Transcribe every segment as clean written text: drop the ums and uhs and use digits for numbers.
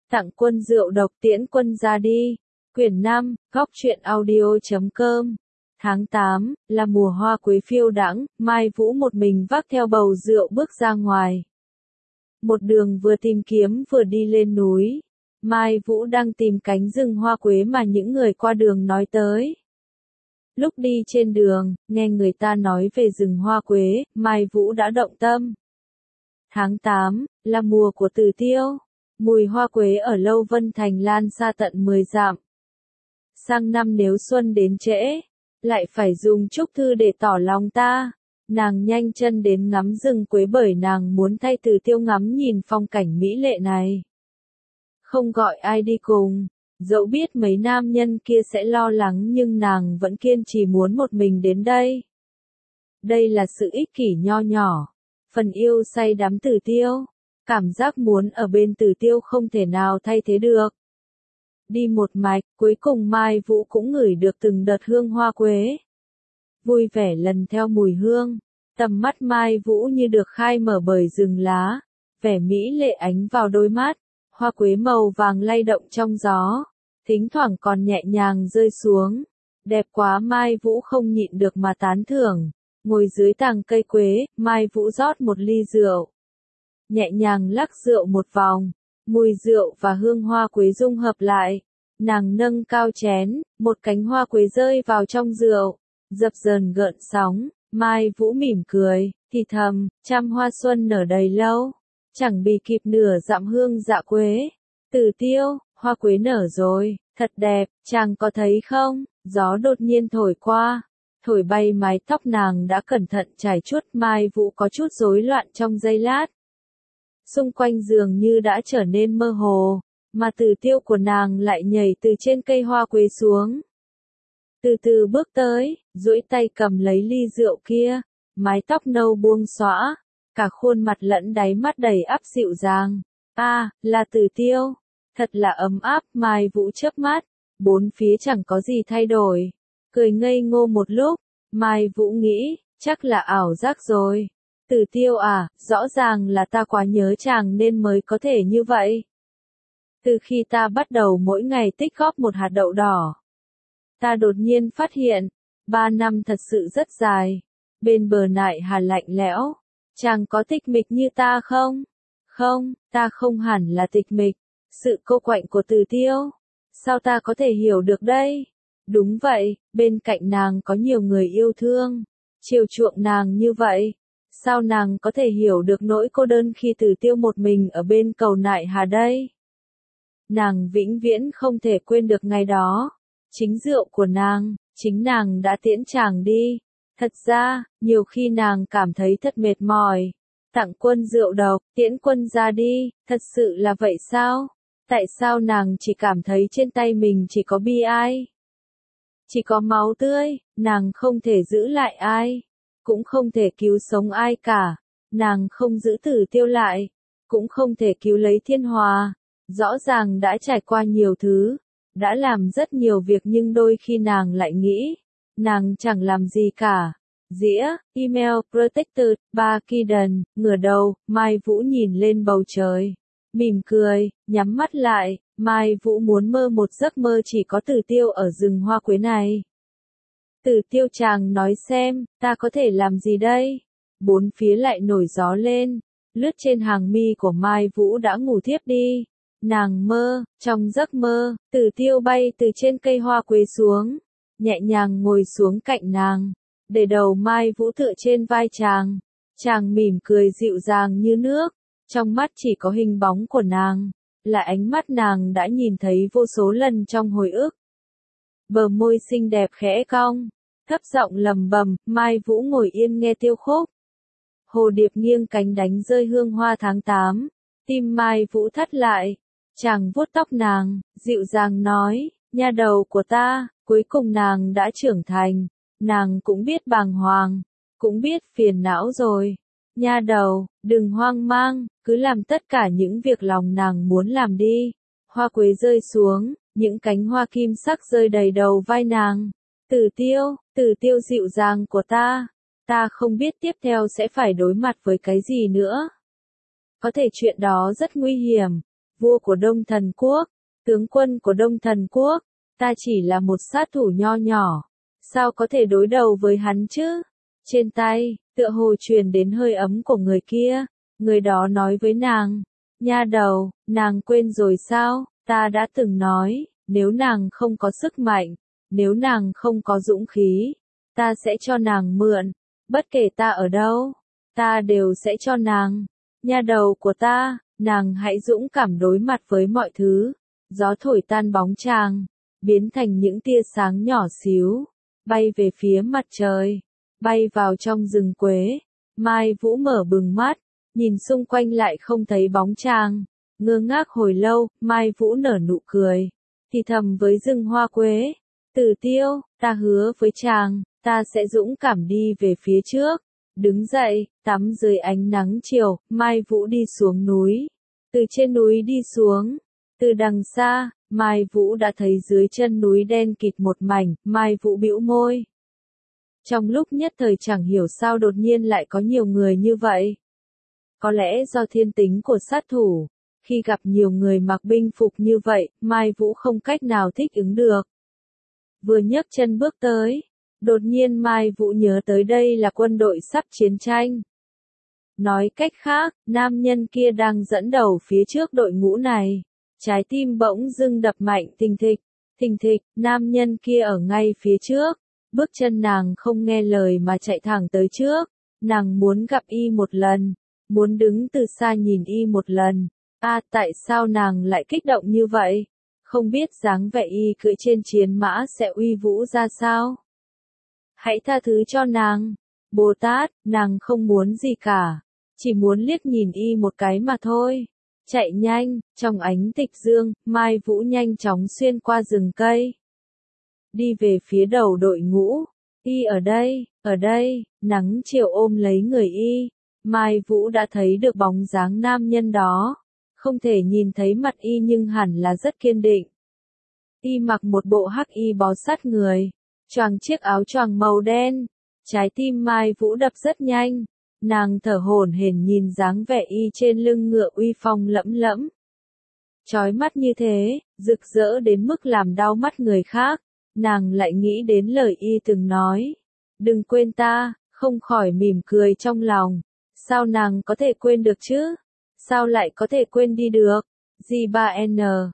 Tặng quân rượu độc tiễn quân ra đi. Quyển 5, góc truyện audio.com. Tháng 8, là mùa hoa quế phiêu đãng, Mai Vũ một mình vác theo bầu rượu bước ra ngoài. Một đường vừa tìm kiếm vừa đi lên núi. Mai Vũ đang tìm cánh rừng hoa quế mà những người qua đường nói tới. Lúc đi trên đường, nghe người ta nói về rừng hoa quế, Mai Vũ đã động tâm. Tháng 8, là mùa của Từ Tiêu. Mùi hoa quế ở Lâu Vân Thành lan xa tận 10 dặm. Sang năm nếu xuân đến trễ, lại phải dùng chúc thư để tỏ lòng ta. Nàng nhanh chân đến ngắm rừng quế bởi nàng muốn thay Từ Tiêu ngắm nhìn phong cảnh mỹ lệ này. Không gọi ai đi cùng, dẫu biết mấy nam nhân kia sẽ lo lắng nhưng nàng vẫn kiên trì muốn một mình đến đây. Đây là sự ích kỷ nho nhỏ, phần yêu say đắm Từ Tiêu. Cảm giác muốn ở bên Từ Tiêu không thể nào thay thế được. Đi một mạch, cuối cùng Mai Vũ cũng ngửi được từng đợt hương hoa quế. Vui vẻ lần theo mùi hương, tầm mắt Mai Vũ như được khai mở bởi rừng lá, vẻ mỹ lệ ánh vào đôi mắt, hoa quế màu vàng lay động trong gió, thỉnh thoảng còn nhẹ nhàng rơi xuống. Đẹp quá, Mai Vũ không nhịn được mà tán thưởng. Ngồi dưới tàng cây quế, Mai Vũ rót một ly rượu. Nhẹ nhàng lắc rượu một vòng, mùi rượu và hương hoa quế dung hợp lại. Nàng nâng cao chén, một cánh hoa quế rơi vào trong rượu, dập dờn gợn sóng. Mai Vũ mỉm cười, thì thầm, trăm hoa xuân nở đầy lâu, chẳng bì kịp nửa dặm hương dạ quế. Từ Tiêu, hoa quế nở rồi, thật đẹp, chàng có thấy không? Gió đột nhiên thổi qua, thổi bay mái tóc nàng đã cẩn thận trải chuốt. Mai Vũ có chút rối loạn trong giây lát. Xung quanh dường như đã trở nên mơ hồ, mà Từ Tiêu của nàng lại nhảy từ trên cây hoa quế xuống. Từ từ bước tới, duỗi tay cầm lấy ly rượu kia, mái tóc nâu buông xõa, cả khuôn mặt lẫn đáy mắt đầy ắp dịu dàng. Là Từ Tiêu, thật là ấm áp. Mai Vũ chớp mắt, bốn phía chẳng có gì thay đổi, cười ngây ngô một lúc. Mai Vũ nghĩ, chắc là ảo giác rồi. Từ Tiêu à, rõ ràng là ta quá nhớ chàng nên mới có thể như vậy. Từ khi ta bắt đầu mỗi ngày tích góp một hạt đậu đỏ, ta đột nhiên phát hiện, 3 năm thật sự rất dài. Bên bờ nại hà lạnh lẽo, chàng có tịch mịch như ta không? Không, ta không hẳn là tịch mịch. Sự cô quạnh của Từ Tiêu, sao ta có thể hiểu được đây? Đúng vậy, bên cạnh nàng có nhiều người yêu thương, chiều chuộng nàng như vậy. Sao nàng có thể hiểu được nỗi cô đơn khi Từ Tiêu một mình ở bên cầu nại hà đây? Nàng vĩnh viễn không thể quên được ngày đó. Chính rượu của nàng, chính nàng đã tiễn chàng đi. Thật ra, nhiều khi nàng cảm thấy thật mệt mỏi. Tặng quân rượu độc, tiễn quân ra đi, thật sự là vậy sao? Tại sao nàng chỉ cảm thấy trên tay mình chỉ có bi ai? Chỉ có máu tươi, nàng không thể giữ lại ai, cũng không thể cứu sống ai cả. Nàng không giữ Từ Tiêu lại, cũng không thể cứu lấy Thiên Hòa. Rõ ràng đã trải qua nhiều thứ, đã làm rất nhiều việc nhưng đôi khi nàng lại nghĩ, nàng chẳng làm gì cả. Dĩa, email, protected, 3 Kiden, ngửa đầu, Mai Vũ nhìn lên bầu trời. Mỉm cười, nhắm mắt lại, Mai Vũ muốn mơ một giấc mơ chỉ có Từ Tiêu ở rừng hoa quế này. Từ Tiêu, chàng nói xem, ta có thể làm gì đây? Bốn phía lại nổi gió lên, lướt trên hàng mi của Mai Vũ đã ngủ thiếp đi. Nàng mơ, trong giấc mơ, Từ Tiêu bay từ trên cây hoa quế xuống, nhẹ nhàng ngồi xuống cạnh nàng, để đầu Mai Vũ tựa trên vai chàng. Chàng mỉm cười dịu dàng như nước, trong mắt chỉ có hình bóng của nàng, là ánh mắt nàng đã nhìn thấy vô số lần trong hồi ức. Bờ môi xinh đẹp khẽ cong, thấp giọng lầm bầm. Mai Vũ ngồi yên nghe tiêu khúc. Hồ điệp nghiêng cánh đánh rơi hương hoa tháng 8, tim Mai Vũ thắt lại. Chàng vuốt tóc nàng, dịu dàng nói, nha đầu của ta, cuối cùng nàng đã trưởng thành, nàng cũng biết bàng hoàng, cũng biết phiền não rồi. Nha đầu, đừng hoang mang, cứ làm tất cả những việc lòng nàng muốn làm đi. Hoa quế rơi xuống, những cánh hoa kim sắc rơi đầy đầu vai nàng. Từ Tiêu dịu dàng của ta không biết tiếp theo sẽ phải đối mặt với cái gì nữa. Có thể chuyện đó rất nguy hiểm, vua của Đông Thần Quốc, tướng quân của Đông Thần Quốc, ta chỉ là một sát thủ nho nhỏ, sao có thể đối đầu với hắn chứ? Trên tay, tựa hồ truyền đến hơi ấm của người kia, người đó nói với nàng, nha đầu, nàng quên rồi sao, ta đã từng nói, nếu nàng không có sức mạnh, nếu nàng không có dũng khí, ta sẽ cho nàng mượn, bất kể ta ở đâu, ta đều sẽ cho nàng, nha đầu của ta, nàng hãy dũng cảm đối mặt với mọi thứ, gió thổi tan bóng chàng, biến thành những tia sáng nhỏ xíu, bay về phía mặt trời, bay vào trong rừng quế, Mai Vũ mở bừng mắt, nhìn xung quanh lại không thấy bóng chàng, ngơ ngác hồi lâu, Mai Vũ nở nụ cười, thì thầm với rừng hoa quế, Tử Tiêu, ta hứa với chàng, ta sẽ dũng cảm đi về phía trước, đứng dậy, tắm dưới ánh nắng chiều, Mai Vũ đi xuống núi, từ trên núi đi xuống, từ đằng xa, Mai Vũ đã thấy dưới chân núi đen kịt một mảnh, Mai Vũ bĩu môi. Trong lúc nhất thời chẳng hiểu sao đột nhiên lại có nhiều người như vậy. Có lẽ do thiên tính của sát thủ, khi gặp nhiều người mặc binh phục như vậy, Mai Vũ không cách nào thích ứng được. Vừa nhấc chân bước tới, đột nhiên Mai Vũ nhớ tới đây là quân đội sắp chiến tranh. Nói cách khác, nam nhân kia đang dẫn đầu phía trước đội ngũ này. Trái tim bỗng dưng đập mạnh thình thịch, nam nhân kia ở ngay phía trước. Bước chân nàng không nghe lời mà chạy thẳng tới trước. Nàng muốn gặp y một lần, muốn đứng từ xa nhìn y một lần. Tại sao nàng lại kích động như vậy? Không biết dáng vẻ y cưỡi trên chiến mã sẽ uy vũ ra sao? Hãy tha thứ cho nàng. Bồ Tát, nàng không muốn gì cả. Chỉ muốn liếc nhìn y một cái mà thôi. Chạy nhanh, trong ánh tịch dương, Mai Vũ nhanh chóng xuyên qua rừng cây. Đi về phía đầu đội ngũ. Y ở đây, nắng chiều ôm lấy người y. Mai Vũ đã thấy được bóng dáng nam nhân đó. Không thể nhìn thấy mặt y nhưng hẳn là rất kiên định. Y mặc một bộ hắc y bó sát người, choàng chiếc áo choàng màu đen. Trái tim Mai Vũ đập rất nhanh. Nàng thở hổn hển nhìn dáng vẻ y trên lưng ngựa uy phong lẫm lẫm. Chói mắt như thế, rực rỡ đến mức làm đau mắt người khác, nàng lại nghĩ đến lời y từng nói. Đừng quên ta, không khỏi mỉm cười trong lòng. Sao nàng có thể quên được chứ? Sao lại có thể quên đi được? G3N,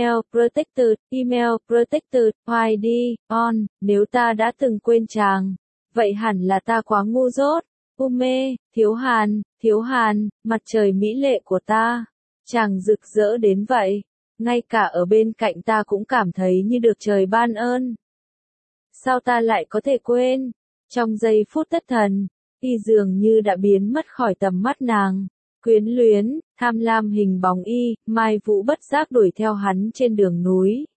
email protected, ID, on, nếu ta đã từng quên chàng, vậy hẳn là ta quá ngu dốt. Mê, Thiếu Hàn, mặt trời mỹ lệ của ta, chàng rực rỡ đến vậy, ngay cả ở bên cạnh ta cũng cảm thấy như được trời ban ơn. Sao ta lại có thể quên? Trong giây phút thất thần, y dường như đã biến mất khỏi tầm mắt nàng. Quyến luyến, tham lam hình bóng y, Mai Vũ bất giác đuổi theo hắn trên đường núi.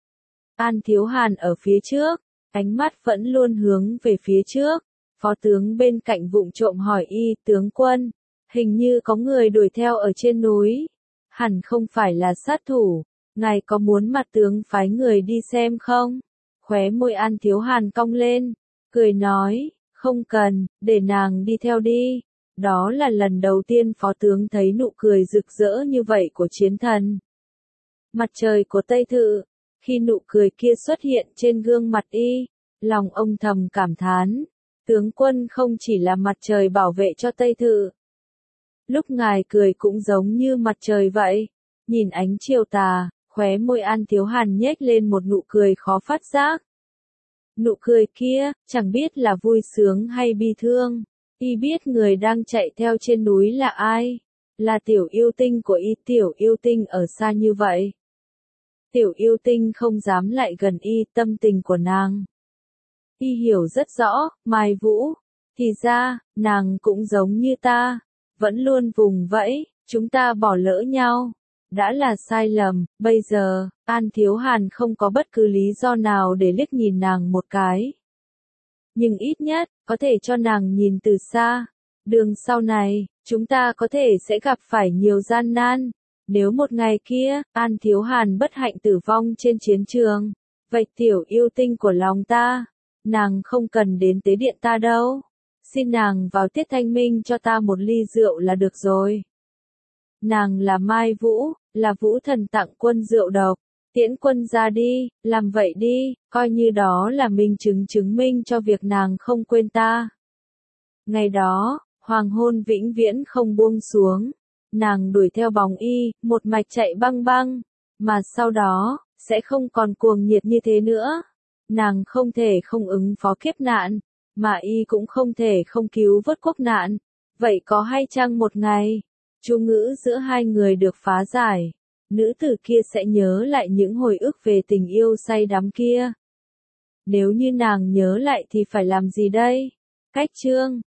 An Thiếu Hàn ở phía trước, ánh mắt vẫn luôn hướng về phía trước. Phó tướng bên cạnh vụng trộm hỏi y, tướng quân, hình như có người đuổi theo ở trên núi. Hẳn không phải là sát thủ, ngài có muốn mặt tướng phái người đi xem không? Khóe môi An Thiếu Hàn cong lên, cười nói, không cần, để nàng đi theo đi. Đó là lần đầu tiên phó tướng thấy nụ cười rực rỡ như vậy của chiến thần. Mặt trời của Tây Thự, khi nụ cười kia xuất hiện trên gương mặt y, lòng ông thầm cảm thán. Tướng quân không chỉ là mặt trời bảo vệ cho Tây Thự. Lúc ngài cười cũng giống như mặt trời vậy. Nhìn ánh chiều tà, khóe môi An Thiếu Hàn nhếch lên một nụ cười khó phát giác. Nụ cười kia, chẳng biết là vui sướng hay bi thương. Y biết người đang chạy theo trên núi là ai. Là tiểu yêu tinh của y. Tiểu yêu tinh ở xa như vậy. Tiểu yêu tinh không dám lại gần y. Tâm tình của nàng y hiểu rất rõ. Mai Vũ, thì ra, nàng cũng giống như ta, vẫn luôn vùng vẫy, chúng ta bỏ lỡ nhau, đã là sai lầm. Bây giờ, An Thiếu Hàn không có bất cứ lý do nào để liếc nhìn nàng một cái. Nhưng ít nhất, có thể cho nàng nhìn từ xa. Đường sau này, chúng ta có thể sẽ gặp phải nhiều gian nan. Nếu một ngày kia, An Thiếu Hàn bất hạnh tử vong trên chiến trường, vậy tiểu yêu tinh của lòng ta, nàng không cần đến tế điện ta đâu. Xin nàng vào tiết thanh minh cho ta một ly rượu là được rồi. Nàng là Mai Vũ, là Vũ Thần tặng Quân rượu độc, tiễn Quân ra đi, làm vậy đi, coi như đó là minh chứng chứng minh cho việc nàng không quên ta. Ngày đó, hoàng hôn vĩnh viễn không buông xuống, nàng đuổi theo bóng y, một mạch chạy băng băng, mà sau đó, sẽ không còn cuồng nhiệt như thế nữa. Nàng không thể không ứng phó kiếp nạn, mà y cũng không thể không cứu vớt quốc nạn. Vậy có hay chăng một ngày, chú ngữ giữa hai người được phá giải, nữ tử kia sẽ nhớ lại những hồi ức về tình yêu say đắm kia. Nếu như nàng nhớ lại thì phải làm gì đây? Cách chương